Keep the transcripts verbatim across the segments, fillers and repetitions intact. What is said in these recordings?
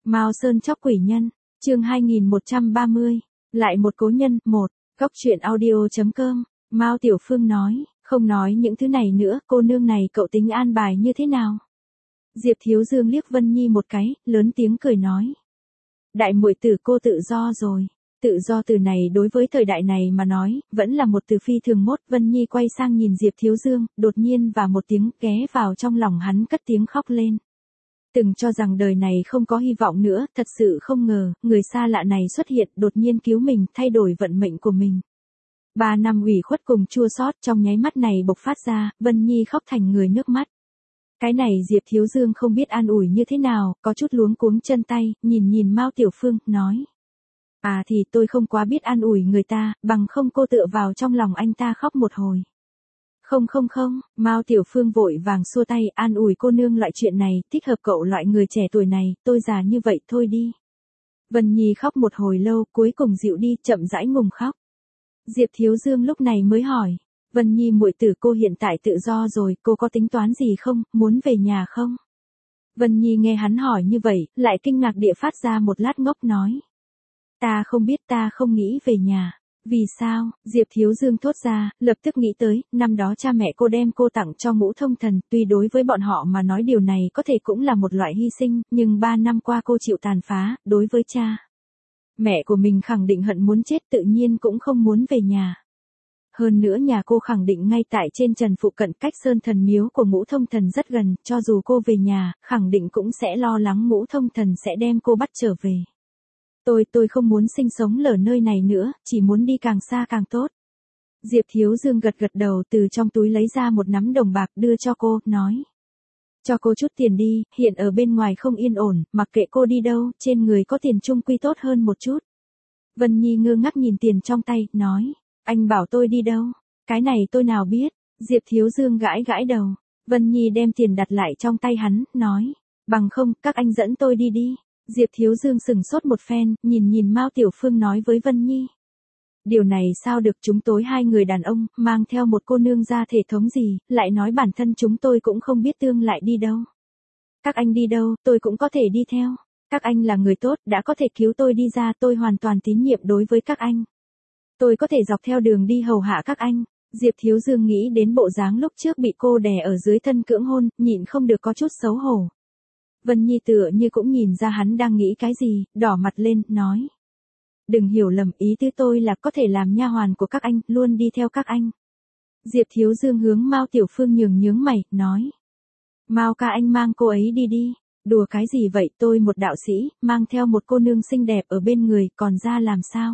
Mao Sơn chóc quỷ nhân, chương hai nghìn một trăm ba mươi, lại một cố nhân, một, góc truyện audio chấm com, Mao Tiểu Phương nói, không nói những thứ này nữa, cô nương này cậu tính an bài như thế nào? Diệp Thiếu Dương liếc Vân Nhi một cái, lớn tiếng cười nói. Đại muội tử cô tự do rồi. Tự do từ này đối với thời đại này mà nói, vẫn là một từ phi thường mốt. Vân Nhi quay sang nhìn Diệp Thiếu Dương, đột nhiên và một tiếng ghé vào trong lòng hắn cất tiếng khóc lên. Từng cho rằng đời này không có hy vọng nữa, thật sự không ngờ, người xa lạ này xuất hiện đột nhiên cứu mình, thay đổi vận mệnh của mình. Ba năm ủy khuất cùng chua xót trong nháy mắt này bộc phát ra, Vân Nhi khóc thành người nước mắt. Cái này Diệp Thiếu Dương không biết an ủi như thế nào, có chút luống cuống chân tay, nhìn nhìn Mao Tiểu Phương, nói. À thì tôi không quá biết an ủi người ta, bằng không cô tựa vào trong lòng anh ta khóc một hồi. Không không không, Mao Tiểu Phương vội vàng xua tay, an ủi cô nương loại chuyện này, thích hợp cậu loại người trẻ tuổi này, tôi già như vậy thôi đi. Vân Nhi khóc một hồi lâu, cuối cùng dịu đi, chậm rãi ngừng khóc. Diệp Thiếu Dương lúc này mới hỏi, Vân Nhi muội tử cô hiện tại tự do rồi, cô có tính toán gì không, muốn về nhà không? Vân Nhi nghe hắn hỏi như vậy, lại kinh ngạc địa phát ra một lát ngốc nói. Ta không biết, ta không nghĩ về nhà. Vì sao? Diệp Thiếu Dương thốt ra, lập tức nghĩ tới, năm đó cha mẹ cô đem cô tặng cho Ngũ Thông Thần, tuy đối với bọn họ mà nói điều này có thể cũng là một loại hy sinh, nhưng ba năm qua cô chịu tàn phá, đối với cha mẹ của mình khẳng định hận muốn chết, tự nhiên cũng không muốn về nhà. Hơn nữa nhà cô khẳng định ngay tại trên trần phụ cận, cách Sơn Thần miếu của Ngũ Thông Thần rất gần, cho dù cô về nhà, khẳng định cũng sẽ lo lắng Ngũ Thông Thần sẽ đem cô bắt trở về. Tôi, tôi không muốn sinh sống ở nơi này nữa, chỉ muốn đi càng xa càng tốt. Diệp Thiếu Dương gật gật đầu, từ trong túi lấy ra một nắm đồng bạc đưa cho cô, nói. Cho cô chút tiền đi, hiện ở bên ngoài không yên ổn, mặc kệ cô đi đâu, trên người có tiền chung quy tốt hơn một chút. Vân Nhi ngơ ngác nhìn tiền trong tay, nói. Anh bảo tôi đi đâu? Cái này tôi nào biết? Diệp Thiếu Dương gãi gãi đầu. Vân Nhi đem tiền đặt lại trong tay hắn, nói. Bằng không, các anh dẫn tôi đi đi. Diệp Thiếu Dương sừng sốt một phen, nhìn nhìn Mao Tiểu Phương nói với Vân Nhi. Điều này sao được, chúng tôi hai người đàn ông, mang theo một cô nương ra thể thống gì, lại nói bản thân chúng tôi cũng không biết tương lại đi đâu. Các anh đi đâu, tôi cũng có thể đi theo. Các anh là người tốt, đã có thể cứu tôi đi ra, tôi hoàn toàn tín nhiệm đối với các anh. Tôi có thể dọc theo đường đi hầu hạ các anh. Diệp Thiếu Dương nghĩ đến bộ dáng lúc trước bị cô đè ở dưới thân cưỡng hôn, nhịn không được có chút xấu hổ. Vân Nhi tựa như cũng nhìn ra hắn đang nghĩ cái gì, đỏ mặt lên, nói. Đừng hiểu lầm, ý tứ tôi là có thể làm nha hoàn của các anh, luôn đi theo các anh. Diệp Thiếu Dương hướng Mao Tiểu Phương nhường nhướng mày, nói. Mao ca anh mang cô ấy đi đi, đùa cái gì vậy, tôi một đạo sĩ, mang theo một cô nương xinh đẹp ở bên người, còn ra làm sao?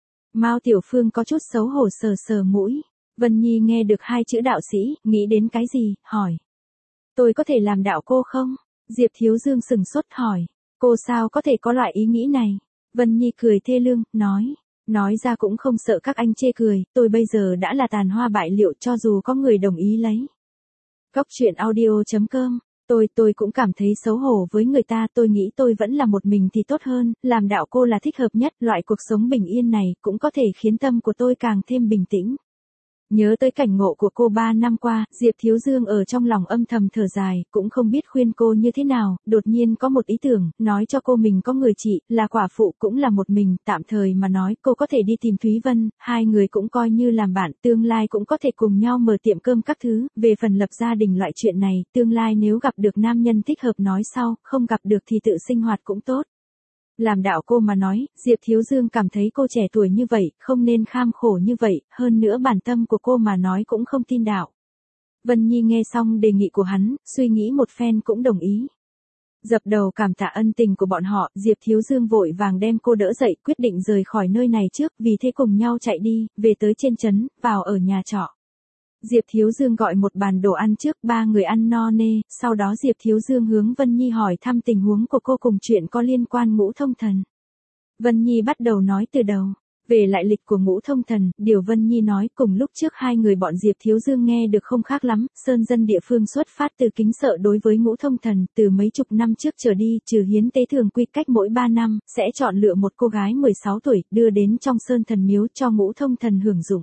Mao Tiểu Phương có chút xấu hổ sờ sờ mũi. Vân Nhi nghe được hai chữ đạo sĩ, nghĩ đến cái gì, hỏi. Tôi có thể làm đạo cô không? Diệp Thiếu Dương sừng sốt hỏi. Cô sao có thể có loại ý nghĩ này? Vân Nhi cười thê lương, nói. Nói ra cũng không sợ các anh chê cười, tôi bây giờ đã là tàn hoa bại liệu, cho dù có người đồng ý lấy. Góc truyện audio chấm com. Tôi, tôi cũng cảm thấy xấu hổ với người ta, tôi nghĩ tôi vẫn là một mình thì tốt hơn, làm đạo cô là thích hợp nhất, loại cuộc sống bình yên này cũng có thể khiến tâm của tôi càng thêm bình tĩnh. Nhớ tới cảnh ngộ của cô ba năm qua, Diệp Thiếu Dương ở trong lòng âm thầm thở dài, cũng không biết khuyên cô như thế nào, đột nhiên có một ý tưởng, nói cho cô mình có người chị, là quả phụ cũng là một mình, tạm thời mà nói cô có thể đi tìm Thúy Vân, hai người cũng coi như làm bạn, tương lai cũng có thể cùng nhau mở tiệm cơm các thứ, về phần lập gia đình loại chuyện này, tương lai nếu gặp được nam nhân thích hợp nói sau, không gặp được thì tự sinh hoạt cũng tốt. Làm đạo cô mà nói, Diệp Thiếu Dương cảm thấy cô trẻ tuổi như vậy, không nên kham khổ như vậy, hơn nữa bản tâm của cô mà nói cũng không tin đạo. Vân Nhi nghe xong đề nghị của hắn, suy nghĩ một phen cũng đồng ý. Dập đầu cảm tạ ân tình của bọn họ, Diệp Thiếu Dương vội vàng đem cô đỡ dậy, quyết định rời khỏi nơi này trước, vì thế cùng nhau chạy đi, về tới trên trấn, vào ở nhà trọ. Diệp Thiếu Dương gọi một bàn đồ ăn trước, ba người ăn no nê, sau đó Diệp Thiếu Dương hướng Vân Nhi hỏi thăm tình huống của cô cùng chuyện có liên quan Ngũ Thông Thần. Vân Nhi bắt đầu nói từ đầu, về lại lịch của Ngũ Thông Thần, điều Vân Nhi nói cùng lúc trước hai người bọn Diệp Thiếu Dương nghe được không khác lắm, sơn dân địa phương xuất phát từ kính sợ đối với Ngũ Thông Thần, từ mấy chục năm trước trở đi, trừ hiến tế thường quy cách mỗi ba năm, sẽ chọn lựa một cô gái mười sáu tuổi, đưa đến trong sơn thần miếu cho Ngũ Thông Thần hưởng dụng.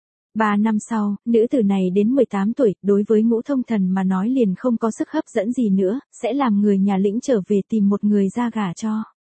Ba năm sau, nữ tử này đến mười tám tuổi, đối với Ngũ Thông Thần mà nói liền không có sức hấp dẫn gì nữa, sẽ làm người nhà lĩnh trở về tìm một người ra gả cho.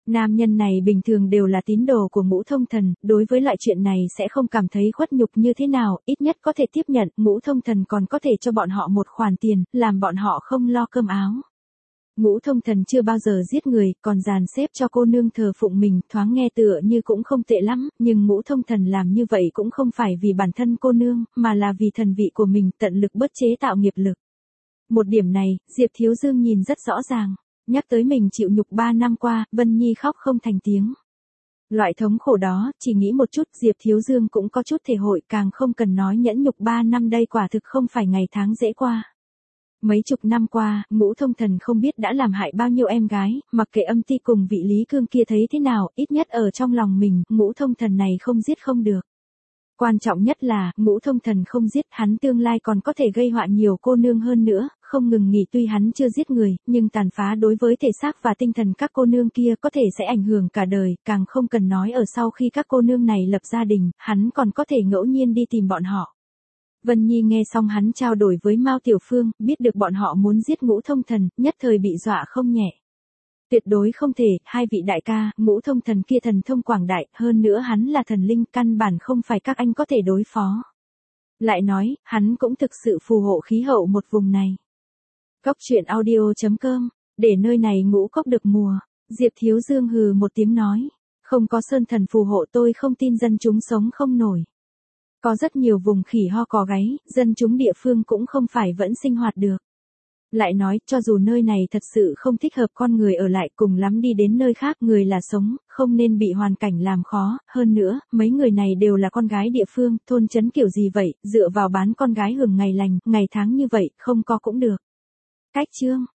Nam nhân này bình thường đều là tín đồ của Ngũ Thông Thần, đối với loại chuyện này sẽ không cảm thấy khuất nhục như thế nào, ít nhất có thể tiếp nhận, Ngũ Thông Thần còn có thể cho bọn họ một khoản tiền, làm bọn họ không lo cơm áo. Ngũ Thông Thần chưa bao giờ giết người, còn dàn xếp cho cô nương thờ phụng mình, thoáng nghe tựa như cũng không tệ lắm, nhưng Ngũ Thông Thần làm như vậy cũng không phải vì bản thân cô nương, mà là vì thần vị của mình, tận lực bớt chế tạo nghiệp lực. Một điểm này, Diệp Thiếu Dương nhìn rất rõ ràng. Nhắc tới mình chịu nhục ba năm qua, Vân Nhi khóc không thành tiếng. Loại thống khổ đó, chỉ nghĩ một chút Diệp Thiếu Dương cũng có chút thể hội, càng không cần nói nhẫn nhục ba năm đây quả thực không phải ngày tháng dễ qua. Mấy chục năm qua, Ngũ Thông Thần không biết đã làm hại bao nhiêu em gái, mặc kệ âm ti cùng vị Lý Cương kia thấy thế nào, ít nhất ở trong lòng mình, Ngũ Thông Thần này không giết không được. Quan trọng nhất là, Ngũ Thông Thần không giết, hắn tương lai còn có thể gây họa nhiều cô nương hơn nữa, không ngừng nghỉ tuy hắn chưa giết người, nhưng tàn phá đối với thể xác và tinh thần các cô nương kia có thể sẽ ảnh hưởng cả đời, càng không cần nói ở sau khi các cô nương này lập gia đình, hắn còn có thể ngẫu nhiên đi tìm bọn họ. Vân Nhi nghe xong hắn trao đổi với Mao Tiểu Phương, biết được bọn họ muốn giết Ngũ Thông Thần, nhất thời bị dọa không nhẹ. Tuyệt đối không thể, hai vị đại ca, Ngũ Thông Thần kia thần thông quảng đại, hơn nữa hắn là thần linh, căn bản không phải các anh có thể đối phó. Lại nói, hắn cũng thực sự phù hộ khí hậu một vùng này. Cốc truyện audio chấm com, để nơi này ngũ cốc được mùa, Diệp Thiếu Dương hừ một tiếng nói, không có sơn thần phù hộ tôi không tin dân chúng sống không nổi. Có rất nhiều vùng khỉ ho cò gáy, dân chúng địa phương cũng không phải vẫn sinh hoạt được. Lại nói, cho dù nơi này thật sự không thích hợp con người ở lại, cùng lắm đi đến nơi khác, người là sống, không nên bị hoàn cảnh làm khó, hơn nữa, mấy người này đều là con gái địa phương, thôn trấn kiểu gì vậy, dựa vào bán con gái hưởng ngày lành, ngày tháng như vậy, không có cũng được. Cách chương